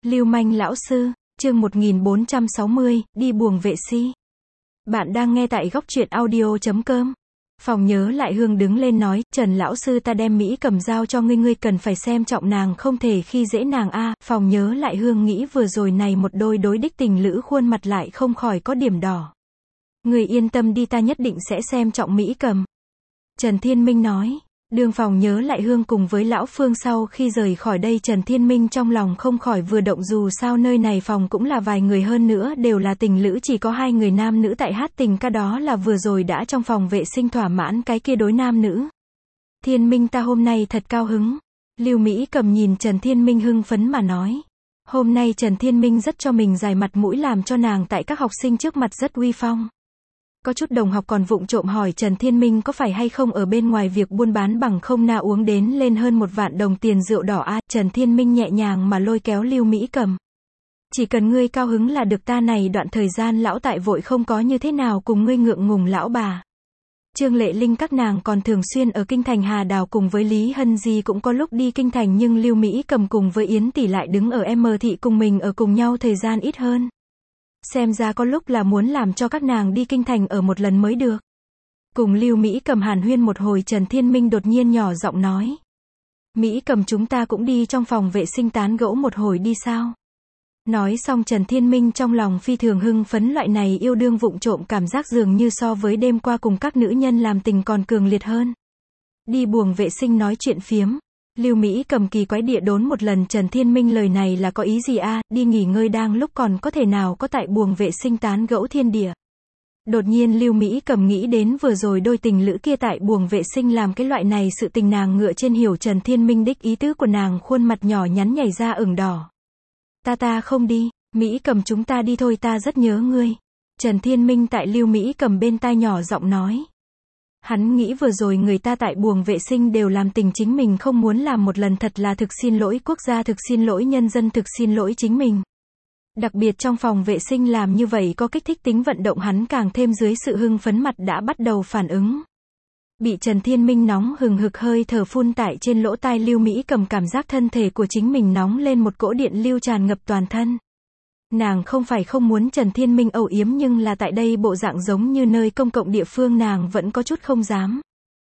Lưu manh lão sư, chương 1460, đi buồng vệ si. Bạn đang nghe tại góc truyện audio.com. Phòng nhớ lại Hương đứng lên nói, Trần lão sư ta đem Mỹ Cầm giao cho ngươi, ngươi cần phải xem trọng nàng, không thể khi dễ nàng a. Phòng nhớ lại Hương nghĩ vừa rồi này một đôi đối đích tình lữ khuôn mặt lại không khỏi có điểm đỏ. Ngươi yên tâm đi, ta nhất định sẽ xem trọng Mỹ Cầm. Trần Thiên Minh nói. Đường Phòng nhớ lại Hương cùng với lão Phương sau khi rời khỏi đây, Trần Thiên Minh trong lòng không khỏi vừa động, dù sao nơi này phòng cũng là vài người, hơn nữa đều là tình lữ, chỉ có hai người nam nữ tại hát tình ca, đó là vừa rồi đã trong phòng vệ sinh thỏa mãn cái kia đối nam nữ. Thiên Minh, ta hôm nay thật cao hứng. Lưu Mỹ Cầm nhìn Trần Thiên Minh hưng phấn mà nói. Hôm nay Trần Thiên Minh rất cho mình dài mặt mũi, làm cho nàng tại các học sinh trước mặt rất uy phong. Có chút đồng học còn vụng trộm hỏi Trần Thiên Minh có phải hay không ở bên ngoài việc buôn bán, bằng không na uống đến lên hơn 1 vạn đồng tiền rượu đỏ a. Trần Thiên Minh nhẹ nhàng mà lôi kéo Lưu Mỹ Cầm. Chỉ cần ngươi cao hứng là được, ta này đoạn thời gian lão tại vội, không có như thế nào cùng ngươi ngượng ngùng lão bà. Trương Lệ Linh các nàng còn thường xuyên ở kinh thành, Hà Đào cùng với Lý Hân Di cũng có lúc đi kinh thành, nhưng Lưu Mỹ Cầm cùng với Yến tỷ lại đứng ở M thị cùng mình ở cùng nhau thời gian ít hơn. Xem ra có lúc là muốn làm cho các nàng đi kinh thành ở một lần mới được. Cùng Lưu Mỹ Cầm hàn huyên một hồi, Trần Thiên Minh đột nhiên nhỏ giọng nói. Mỹ Cầm, chúng ta cũng đi trong phòng vệ sinh tán gẫu một hồi đi sao? Nói xong Trần Thiên Minh trong lòng phi thường hưng phấn, loại này yêu đương vụng trộm cảm giác dường như so với đêm qua cùng các nữ nhân làm tình còn cường liệt hơn. Đi buồng vệ sinh nói chuyện phiếm. Lưu Mỹ Cầm kỳ quái địa đốn một lần Trần Thiên Minh lời này là có ý gì a? Đi nghỉ ngơi đang lúc còn có thể nào có tại buồng vệ sinh tán gẫu thiên địa. Đột nhiên Lưu Mỹ Cầm nghĩ đến vừa rồi đôi tình lữ kia tại buồng vệ sinh làm cái loại này sự tình, nàng ngựa trên hiểu Trần Thiên Minh đích ý tứ của nàng, khuôn mặt nhỏ nhắn nhảy ra ửng đỏ. Ta không đi, Mỹ Cầm chúng ta đi thôi, ta rất nhớ ngươi. Trần Thiên Minh tại Lưu Mỹ Cầm bên tai nhỏ giọng nói. Hắn nghĩ vừa rồi người ta tại buồng vệ sinh đều làm tình, chính mình không muốn làm một lần, thật là thực xin lỗi quốc gia, thực xin lỗi nhân dân, thực xin lỗi chính mình. Đặc biệt trong phòng vệ sinh làm như vậy có kích thích tính vận động, hắn càng thêm dưới sự hưng phấn mặt đã bắt đầu phản ứng. Bị Trần Thiên Minh nóng hừng hực hơi thở phun tại trên lỗ tai Lưu Mỹ Cầm, cảm giác thân thể của chính mình nóng lên, một cỗ điện lưu tràn ngập toàn thân. Nàng không phải không muốn Trần Thiên Minh âu yếm, nhưng là tại đây bộ dạng giống như nơi công cộng địa phương, nàng vẫn có chút không dám.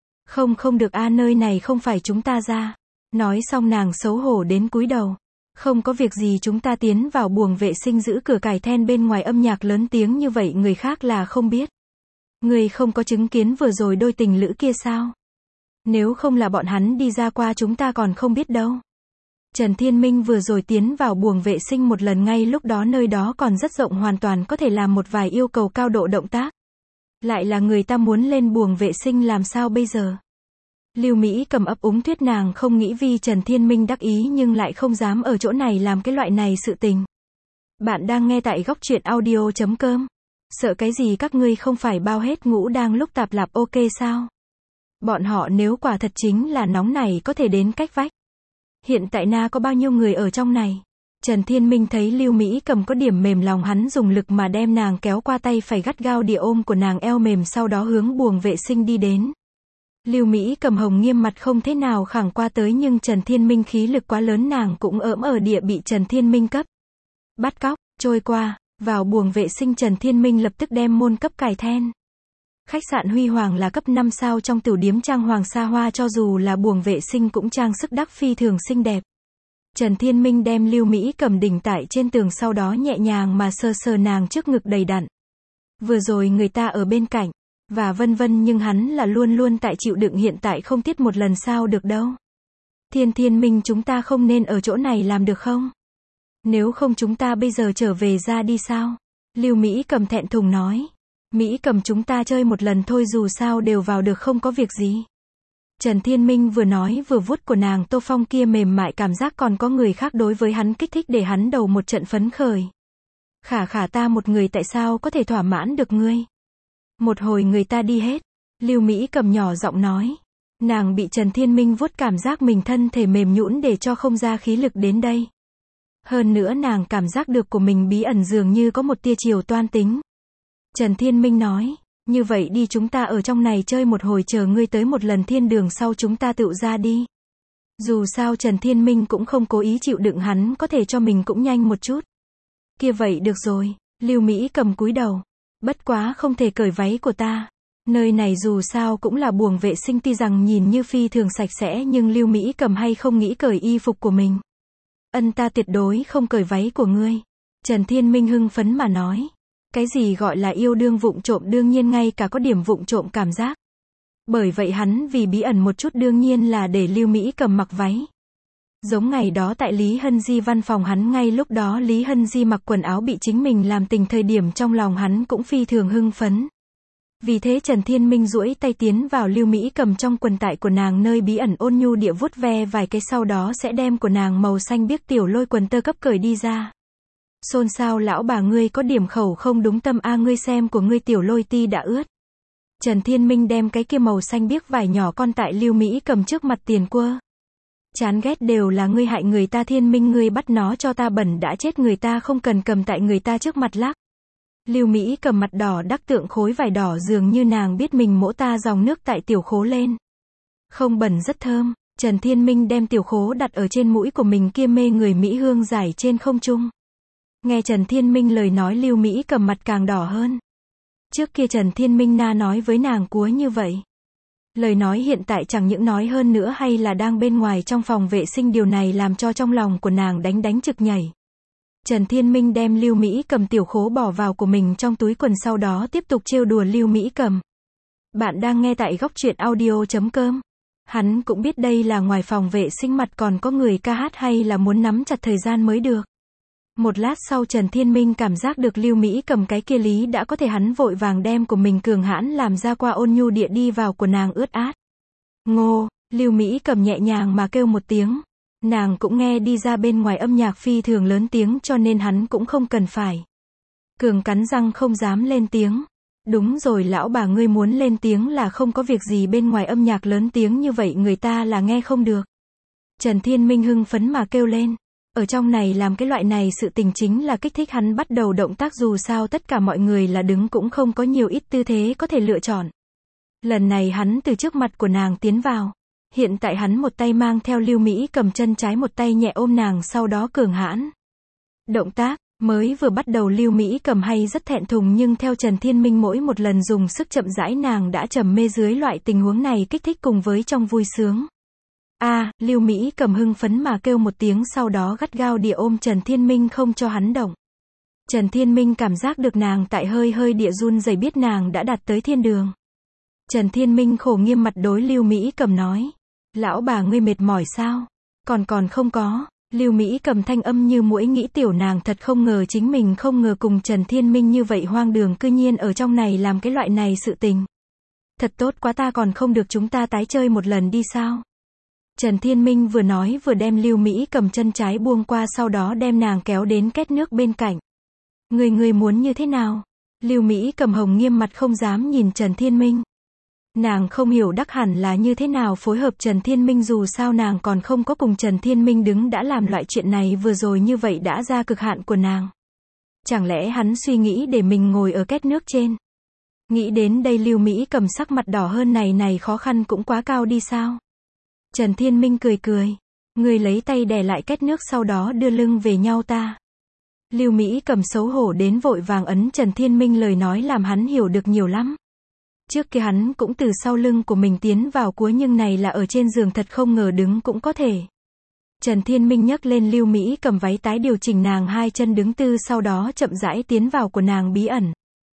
Không được a, nơi này không phải chúng ta ra. Nói xong nàng xấu hổ đến cúi đầu. Không có việc gì, chúng ta tiến vào buồng vệ sinh, giữ cửa cài then, bên ngoài âm nhạc lớn tiếng như vậy người khác là không biết. Người không có chứng kiến vừa rồi đôi tình lữ kia sao? Nếu không là bọn hắn đi ra qua chúng ta còn không biết đâu. Trần Thiên Minh vừa rồi tiến vào buồng vệ sinh một lần, ngay lúc đó nơi đó còn rất rộng, hoàn toàn có thể làm một vài yêu cầu cao độ động tác. Lại là người ta muốn lên buồng vệ sinh, làm sao bây giờ? Lưu Mỹ Cầm ấp úng thuyết, nàng không nghĩ vì Trần Thiên Minh đắc ý nhưng lại không dám ở chỗ này làm cái loại này sự tình. Bạn đang nghe tại góc truyện audio.com. Sợ cái gì, các ngươi không phải bao hết ngũ đang lúc tạp lạp ok sao? Bọn họ nếu quả thật chính là nóng này có thể đến cách vách. Hiện tại na có bao nhiêu người ở trong này? Trần Thiên Minh thấy Lưu Mỹ Cầm có điểm mềm lòng, hắn dùng lực mà đem nàng kéo qua, tay phải gắt gao địa ôm của nàng eo mềm, sau đó hướng buồng vệ sinh đi đến. Lưu Mỹ Cầm hồng nghiêm mặt không thế nào khẳng qua tới, nhưng Trần Thiên Minh khí lực quá lớn, nàng cũng ỡm ở địa bị Trần Thiên Minh cấp bắt cóc, trôi qua. Vào buồng vệ sinh Trần Thiên Minh lập tức đem môn cấp cài then. Khách sạn Huy Hoàng là cấp 5 sao, trong tiểu điếm trang hoàng xa hoa, cho dù là buồng vệ sinh cũng trang sức đắc phi thường xinh đẹp. Trần Thiên Minh đem Lưu Mỹ Cầm đỉnh tại trên tường, sau đó nhẹ nhàng mà sờ sờ nàng trước ngực đầy đặn. Vừa rồi người ta ở bên cạnh và vân vân, nhưng hắn là luôn luôn tại chịu đựng, hiện tại không tiết một lần sao được đâu. Thiên Minh, chúng ta không nên ở chỗ này làm được không? Nếu không chúng ta bây giờ trở về ra đi sao? Lưu Mỹ Cầm thẹn thùng nói. Mỹ Cầm, chúng ta chơi một lần thôi, dù sao đều vào được, không có việc gì. Trần Thiên Minh vừa nói vừa vuốt của nàng tô phong kia mềm mại, cảm giác còn có người khác đối với hắn kích thích, để hắn đầu một trận phấn khởi. Khả ta một người tại sao có thể thỏa mãn được ngươi? Một hồi người ta đi hết. Lưu Mỹ Cầm nhỏ giọng nói. Nàng bị Trần Thiên Minh vuốt, cảm giác mình thân thể mềm nhũn để cho không ra khí lực đến đây. Hơn nữa nàng cảm giác được của mình bí ẩn dường như có một tia chiều toan tính. Trần Thiên Minh nói, như vậy đi, chúng ta ở trong này chơi một hồi, chờ ngươi tới một lần thiên đường sau chúng ta tự ra đi. Dù sao Trần Thiên Minh cũng không cố ý chịu đựng hắn có thể cho mình cũng nhanh một chút. Kia vậy được rồi, Lưu Mỹ Cầm cúi đầu. Bất quá không thể cởi váy của ta. Nơi này dù sao cũng là buồng vệ sinh tuy rằng nhìn như phi thường sạch sẽ nhưng Lưu Mỹ Cầm hay không nghĩ cởi y phục của mình. Ta tuyệt đối không cởi váy của ngươi. Trần Thiên Minh hưng phấn mà nói. Cái gì gọi là yêu đương vụng trộm đương nhiên ngay cả có điểm vụng trộm cảm giác. Bởi vậy hắn vì bí ẩn một chút đương nhiên là để Lưu Mỹ Cầm mặc váy. Giống ngày đó tại Lý Hân Di văn phòng hắn ngay lúc đó Lý Hân Di mặc quần áo bị chính mình làm tình thời điểm trong lòng hắn cũng phi thường hưng phấn. Vì thế Trần Thiên Minh duỗi tay tiến vào Lưu Mỹ Cầm trong quần tải của nàng nơi bí ẩn ôn nhu địa vuốt ve vài cái sau đó sẽ đem của nàng màu xanh biếc tiểu lôi quần tơ cấp cởi đi ra. Xôn xao lão bà ngươi có điểm khẩu không đúng tâm a ngươi xem của ngươi tiểu lôi ti đã ướt. Trần Thiên Minh đem cái kia màu xanh biếc vải nhỏ con tại Lưu Mỹ Cầm trước mặt tiền quơ. Chán ghét đều là ngươi hại người ta Thiên Minh ngươi bắt nó cho ta bẩn đã chết người ta không cần cầm tại người ta trước mặt lắc. Lưu Mỹ Cầm mặt đỏ đắc tượng khối vải đỏ dường như nàng biết mình mỗ ta dòng nước tại tiểu khố lên. Không bẩn rất thơm, Trần Thiên Minh đem tiểu khố đặt ở trên mũi của mình kia mê người Mỹ hương giải trên không trung. Nghe Trần Thiên Minh lời nói Lưu Mỹ Cầm mặt càng đỏ hơn. Trước kia Trần Thiên Minh na nói với nàng cúa như vậy. Lời nói hiện tại chẳng những nói hơn nữa hay là đang bên ngoài trong phòng vệ sinh điều này làm cho trong lòng của nàng đánh trực nhảy. Trần Thiên Minh đem Lưu Mỹ Cầm tiểu khố bỏ vào của mình trong túi quần sau đó tiếp tục trêu đùa Lưu Mỹ Cầm. Bạn đang nghe tại góc truyện audio.com. Hắn cũng biết đây là ngoài phòng vệ sinh mặt còn có người ca hát hay là muốn nắm chặt thời gian mới được. Một lát sau Trần Thiên Minh cảm giác được Lưu Mỹ Cầm cái kia lý đã có thể hắn vội vàng đem của mình cường hãn làm ra qua ôn nhu địa đi vào của nàng ướt át. Ngô, Lưu Mỹ Cầm nhẹ nhàng mà kêu một tiếng. Nàng cũng nghe đi ra bên ngoài âm nhạc phi thường lớn tiếng cho nên hắn cũng không cần phải. Cường cắn răng không dám lên tiếng. Đúng rồi lão bà ngươi muốn lên tiếng là không có việc gì bên ngoài âm nhạc lớn tiếng như vậy người ta là nghe không được. Trần Thiên Minh hưng phấn mà kêu lên. Ở trong này làm cái loại này sự tình chính là kích thích hắn bắt đầu động tác dù sao tất cả mọi người là đứng cũng không có nhiều ít tư thế có thể lựa chọn. Lần này hắn từ trước mặt của nàng tiến vào. Hiện tại hắn một tay mang theo Lưu Mỹ Cầm chân trái một tay nhẹ ôm nàng sau đó cường hãn. Động tác, mới vừa bắt đầu Lưu Mỹ Cầm hay rất thẹn thùng nhưng theo Trần Thiên Minh mỗi một lần dùng sức chậm rãi nàng đã trầm mê dưới loại tình huống này kích thích cùng với trong vui sướng. Lưu Mỹ Cầm hưng phấn mà kêu một tiếng sau đó gắt gao địa ôm Trần Thiên Minh không cho hắn động. Trần Thiên Minh cảm giác được nàng tại hơi địa run rẩy biết nàng đã đạt tới thiên đường. Trần Thiên Minh khổ nghiêm mặt đối Lưu Mỹ Cầm nói. Lão bà ngươi mệt mỏi sao? Còn không có. Lưu Mỹ Cầm thanh âm như muỗi nghĩ tiểu nàng thật không ngờ chính mình không ngờ cùng Trần Thiên Minh như vậy hoang đường cư nhiên ở trong này làm cái loại này sự tình. Thật tốt quá ta còn không được chúng ta tái chơi một lần đi sao? Trần Thiên Minh vừa nói vừa đem Lưu Mỹ Cầm chân trái buông qua sau đó đem nàng kéo đến két nước bên cạnh. Người muốn như thế nào? Lưu Mỹ Cầm hồng nghiêm mặt không dám nhìn Trần Thiên Minh. Nàng không hiểu đắc hẳn là như thế nào phối hợp Trần Thiên Minh dù sao nàng còn không có cùng Trần Thiên Minh đứng đã làm loại chuyện này vừa rồi như vậy đã ra cực hạn của nàng. Chẳng lẽ hắn suy nghĩ để mình ngồi ở két nước trên? Nghĩ đến đây Lưu Mỹ Cầm sắc mặt đỏ hơn này khó khăn cũng quá cao đi sao? Trần Thiên Minh cười. Người lấy tay đè lại két nước sau đó đưa lưng về nhau ta. Lưu Mỹ Cầm xấu hổ đến vội vàng ấn Trần Thiên Minh lời nói làm hắn hiểu được nhiều lắm. Trước kia hắn cũng từ sau lưng của mình tiến vào cuối nhưng này là ở trên giường thật không ngờ đứng cũng có thể. Trần Thiên Minh nhấc lên Lưu Mỹ Cầm váy tái điều chỉnh nàng hai chân đứng tư sau đó chậm rãi tiến vào của nàng bí ẩn.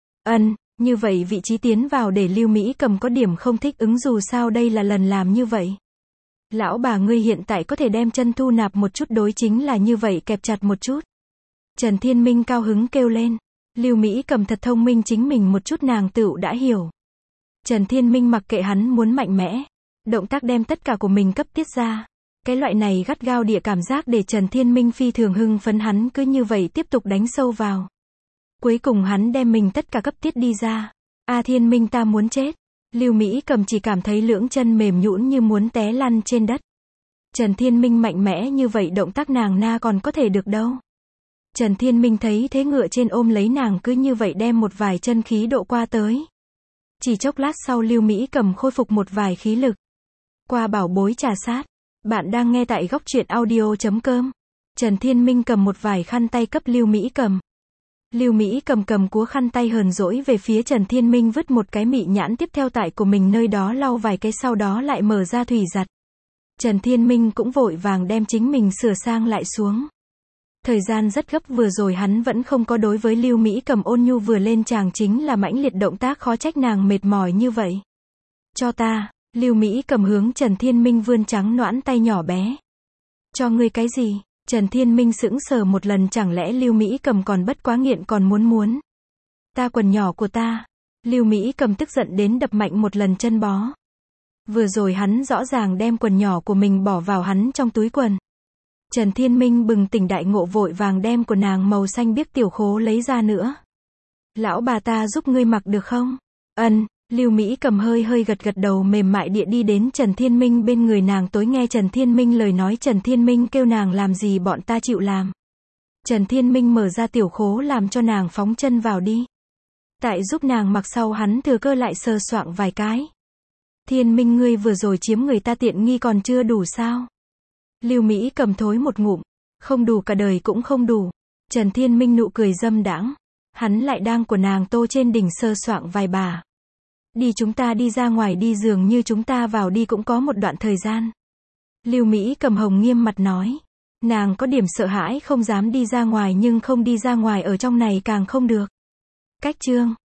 Như vậy vị trí tiến vào để Lưu Mỹ Cầm có điểm không thích ứng dù sao đây là lần làm như vậy. Lão bà ngươi hiện tại có thể đem chân thu nạp một chút đối chính là như vậy kẹp chặt một chút. Trần Thiên Minh cao hứng kêu lên. Lưu Mỹ Cầm thật thông minh chính mình một chút nàng tựu đã hiểu. Trần Thiên Minh mặc kệ hắn muốn mạnh mẽ. Động tác đem tất cả của mình cấp tiết ra. Cái loại này gắt gao địa cảm giác để Trần Thiên Minh phi thường hưng phấn hắn cứ như vậy tiếp tục đánh sâu vào. Cuối cùng hắn đem mình tất cả cấp tiết đi ra. Thiên Minh ta muốn chết. Lưu Mỹ Cầm chỉ cảm thấy lưỡng chân mềm nhũn như muốn té lăn trên đất. Trần Thiên Minh mạnh mẽ như vậy động tác nàng na còn có thể được đâu. Trần Thiên Minh thấy thế ngựa trên ôm lấy nàng cứ như vậy đem một vài chân khí độ qua tới. Chỉ chốc lát sau Lưu Mỹ Cầm khôi phục một vài khí lực. Qua bảo bối trà sát. Bạn đang nghe tại góc truyện audio.com. Trần Thiên Minh cầm một vài khăn tay cấp Lưu Mỹ Cầm. Lưu Mỹ Cầm cầm cúa khăn tay hờn dỗi về phía Trần Thiên Minh, vứt một cái mị nhãn tiếp theo tại của mình nơi đó lau vài cái, sau đó lại mở ra thủy giặt. Trần Thiên Minh cũng vội vàng đem chính mình sửa sang lại xuống. Thời gian rất gấp, vừa rồi hắn vẫn không có đối với Lưu Mỹ Cầm ôn nhu, vừa lên chàng chính là mãnh liệt động tác, khó trách nàng mệt mỏi như vậy. Cho ta. Lưu Mỹ Cầm hướng Trần Thiên Minh vươn trắng nõn tay nhỏ bé. Cho ngươi cái gì? Trần Thiên Minh sững sờ một lần, chẳng lẽ Lưu Mỹ Cầm còn bất quá nghiện còn muốn. Ta quần nhỏ của ta. Lưu Mỹ Cầm tức giận đến đập mạnh một lần chân bó. Vừa rồi hắn rõ ràng đem quần nhỏ của mình bỏ vào hắn trong túi quần. Trần Thiên Minh bừng tỉnh đại ngộ, vội vàng đem của nàng màu xanh biếc tiểu khố lấy ra nữa. Lão bà ta giúp ngươi mặc được không? Ân. Lưu Mỹ Cầm hơi gật đầu, mềm mại địa đi đến Trần Thiên Minh bên người nàng. Tối nghe Trần Thiên Minh lời nói, Trần Thiên Minh kêu nàng làm gì bọn ta chịu làm. Trần Thiên Minh mở ra tiểu khố làm cho nàng phóng chân vào đi. Tại giúp nàng mặc sau, hắn thừa cơ lại sờ soạng vài cái. Thiên Minh, ngươi vừa rồi chiếm người ta tiện nghi còn chưa đủ sao? Lưu Mỹ Cầm thối một ngụm. Không đủ, cả đời cũng không đủ. Trần Thiên Minh nụ cười dâm đãng. Hắn lại đang của nàng tô trên đỉnh sờ soạng vài bà. Đi, chúng ta đi ra ngoài đi, dường như chúng ta vào đi cũng có một đoạn thời gian. Lưu Mỹ Cầm hồng nghiêm mặt nói. Nàng có điểm sợ hãi, không dám đi ra ngoài, nhưng không đi ra ngoài ở trong này càng không được. Cách chương